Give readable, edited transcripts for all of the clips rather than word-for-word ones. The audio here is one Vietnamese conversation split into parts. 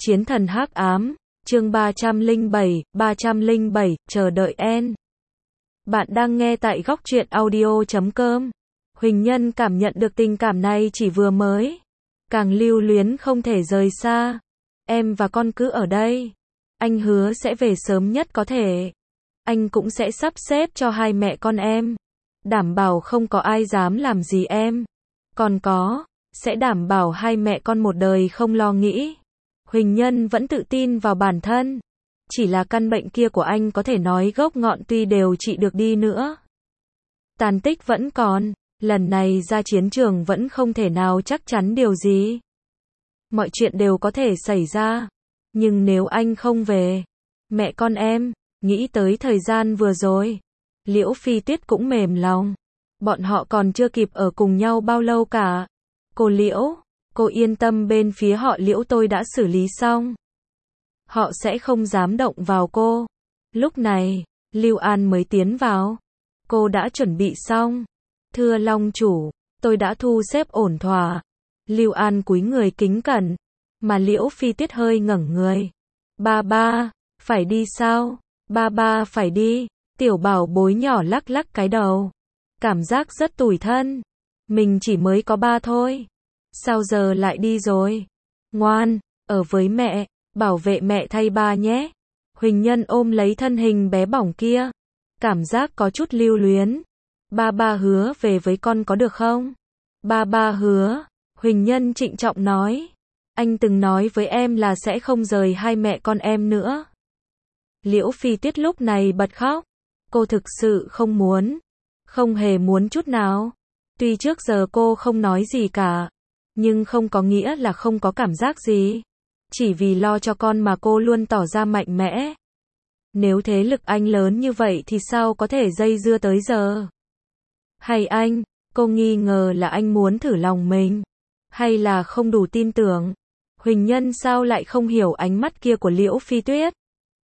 Chiến thần hắc ám, chương 307, chờ đợi N. Bạn đang nghe tại góc truyện audio.com. Huỳnh Nhân cảm nhận được tình cảm này chỉ vừa mới. Càng lưu luyến không thể rời xa. Em và con cứ ở đây. Anh hứa sẽ về sớm nhất có thể. Anh cũng sẽ sắp xếp cho hai mẹ con em. Đảm bảo không có ai dám làm gì em. Còn sẽ đảm bảo hai mẹ con một đời không lo nghĩ. Huỳnh Nhân vẫn tự tin vào bản thân. Chỉ là căn bệnh kia của anh có thể nói gốc ngọn tuy đều trị được đi nữa. Tàn tích vẫn còn, lần này ra chiến trường vẫn không thể nào chắc chắn điều gì. Mọi chuyện đều có thể xảy ra. Nhưng nếu anh không về, mẹ con em, nghĩ tới thời gian vừa rồi. Liễu Phi Tuyết cũng mềm lòng. Bọn họ còn chưa kịp ở cùng nhau bao lâu cả. Cô Liễu, cô yên tâm, bên phía họ Liễu tôi đã xử lý xong. Họ sẽ không dám động vào cô. Lúc này, Lưu An mới tiến vào. Cô đã chuẩn bị xong. Thưa Long chủ, tôi đã thu xếp ổn thỏa. Lưu An cúi người kính cẩn. Mà Liễu Phi Tuyết hơi ngẩng người. Ba, phải đi sao? Ba phải đi. Tiểu bảo bối nhỏ lắc lắc cái đầu. Cảm giác rất tủi thân. Mình chỉ mới có 3 thôi. Sao giờ lại đi rồi? Ngoan, ở với mẹ, bảo vệ mẹ thay ba nhé. Huỳnh Nhân ôm lấy thân hình bé bỏng kia. Cảm giác có chút lưu luyến. Ba hứa về với con có được không? Ba hứa. Huỳnh Nhân trịnh trọng nói. Anh từng nói với em là sẽ không rời hai mẹ con em nữa. Liễu Phi Tuyết lúc này bật khóc. Cô thực sự không muốn. Không hề muốn chút nào. Tuy trước giờ cô không nói gì cả. Nhưng không có nghĩa là không có cảm giác gì. Chỉ vì lo cho con mà cô luôn tỏ ra mạnh mẽ. Nếu thế lực anh lớn như vậy thì sao có thể dây dưa tới giờ? Hay anh, cô nghi ngờ là anh muốn thử lòng mình? Hay là không đủ tin tưởng? Huỳnh Nhân sao lại không hiểu ánh mắt kia của Liễu Phi Tuyết?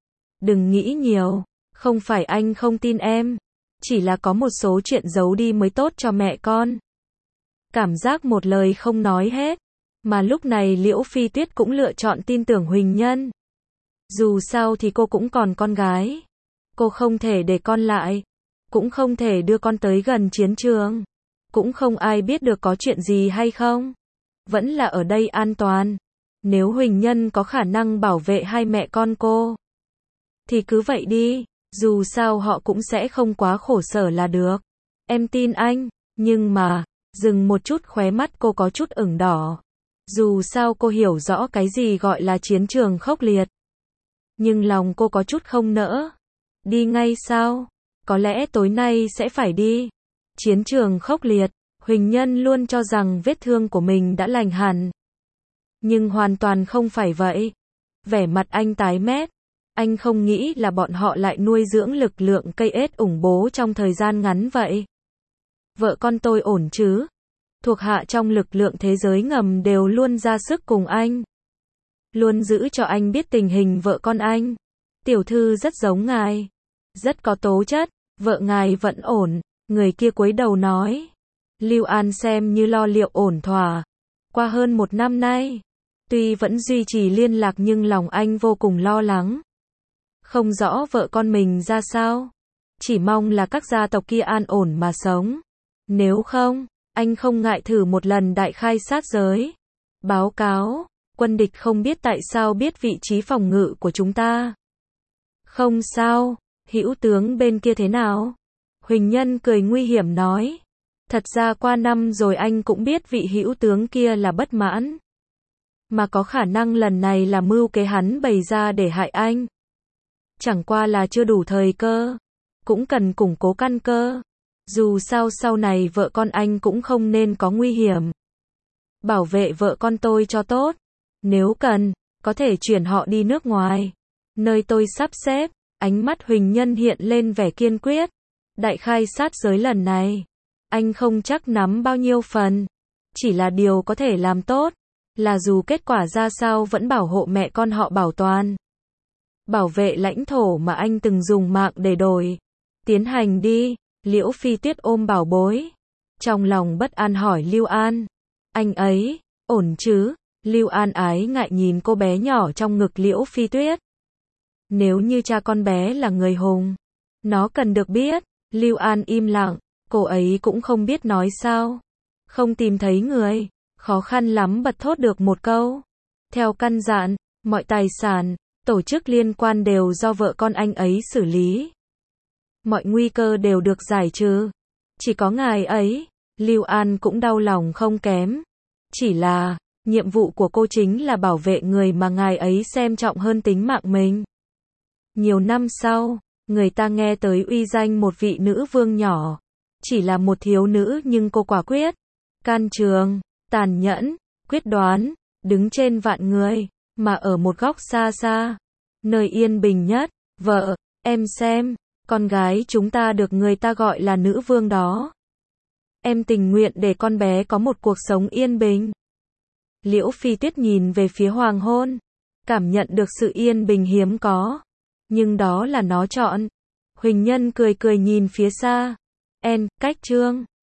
Đừng nghĩ nhiều, không phải anh không tin em. Chỉ là có một số chuyện giấu đi mới tốt cho mẹ con. Cảm giác một lời không nói hết. Mà lúc này Liễu Phi Tuyết cũng lựa chọn tin tưởng Huỳnh Nhân. Dù sao thì cô cũng còn con gái. Cô không thể để con lại. Cũng không thể đưa con tới gần chiến trường. Cũng không ai biết được có chuyện gì hay không. Vẫn là ở đây an toàn. Nếu Huỳnh Nhân có khả năng bảo vệ hai mẹ con cô, thì cứ vậy đi. Dù sao họ cũng sẽ không quá khổ sở là được. Em tin anh. Nhưng mà, dừng một chút, khóe mắt cô có chút ửng đỏ. Dù sao cô hiểu rõ cái gì gọi là chiến trường khốc liệt. Nhưng lòng cô có chút không nỡ. Đi ngay sao? Có lẽ tối nay sẽ phải đi. Chiến trường khốc liệt. Huỳnh Nhân luôn cho rằng vết thương của mình đã lành hẳn. Nhưng hoàn toàn không phải vậy. Vẻ mặt anh tái mét. Anh không nghĩ là bọn họ lại nuôi dưỡng lực lượng cây ết ủng bố trong thời gian ngắn vậy. Vợ con tôi ổn chứ? Thuộc hạ trong lực lượng thế giới ngầm đều luôn ra sức cùng anh. Luôn giữ cho anh biết tình hình vợ con anh. Tiểu thư rất giống ngài. Rất có tố chất. Vợ ngài vẫn ổn. Người kia cúi đầu nói. Lưu An xem như lo liệu ổn thỏa. Qua hơn 1 năm nay. Tuy vẫn duy trì liên lạc nhưng lòng anh vô cùng lo lắng. Không rõ vợ con mình ra sao. Chỉ mong là các gia tộc kia an ổn mà sống. Nếu không, anh không ngại thử một lần đại khai sát giới. Báo cáo, quân địch không biết tại sao biết vị trí phòng ngự của chúng ta. Không sao, hữu tướng bên kia thế nào? Huỳnh Nhân cười nguy hiểm nói. Thật ra qua năm rồi anh cũng biết vị hữu tướng kia là bất mãn. Mà có khả năng lần này là mưu kế hắn bày ra để hại anh. Chẳng qua là chưa đủ thời cơ. Cũng cần củng cố căn cơ. Dù sao sau này vợ con anh cũng không nên có nguy hiểm. Bảo vệ vợ con tôi cho tốt. Nếu cần, có thể chuyển họ đi nước ngoài. Nơi tôi sắp xếp. Ánh mắt Huỳnh Nhân hiện lên vẻ kiên quyết. Đại khai sát giới lần này, anh không chắc nắm bao nhiêu phần. Chỉ là điều có thể làm tốt. Là dù kết quả ra sao vẫn bảo hộ mẹ con họ bảo toàn. Bảo vệ lãnh thổ mà anh từng dùng mạng để đổi. Tiến hành đi. Liễu Phi Tuyết ôm bảo bối. Trong lòng bất an hỏi Lưu An. Anh ấy, ổn chứ? Lưu An ái ngại nhìn cô bé nhỏ trong ngực Liễu Phi Tuyết. Nếu như cha con bé là người Hùng, nó cần được biết. Lưu An im lặng, cô ấy cũng không biết nói sao. Không tìm thấy người, khó khăn lắm bật thốt được một câu. Theo căn dặn, mọi tài sản, tổ chức liên quan đều do vợ con anh ấy xử lý. Mọi nguy cơ đều được giải trừ. Chỉ có ngài ấy, Lưu An cũng đau lòng không kém. Chỉ là, nhiệm vụ của cô chính là bảo vệ người mà ngài ấy xem trọng hơn tính mạng mình. Nhiều năm sau, người ta nghe tới uy danh một vị nữ vương nhỏ. Chỉ là một thiếu nữ nhưng cô quả quyết, can trường, tàn nhẫn, quyết đoán, đứng trên vạn người, mà ở một góc xa xa, nơi yên bình nhất. Vợ, em xem, con gái chúng ta được người ta gọi là nữ vương đó. Em tình nguyện để con bé có một cuộc sống yên bình. Liễu Phi Tuyết nhìn về phía hoàng hôn, cảm nhận được sự yên bình hiếm có. Nhưng đó là nó chọn. Huỳnh Nhân cười cười nhìn phía xa. Cách Trương.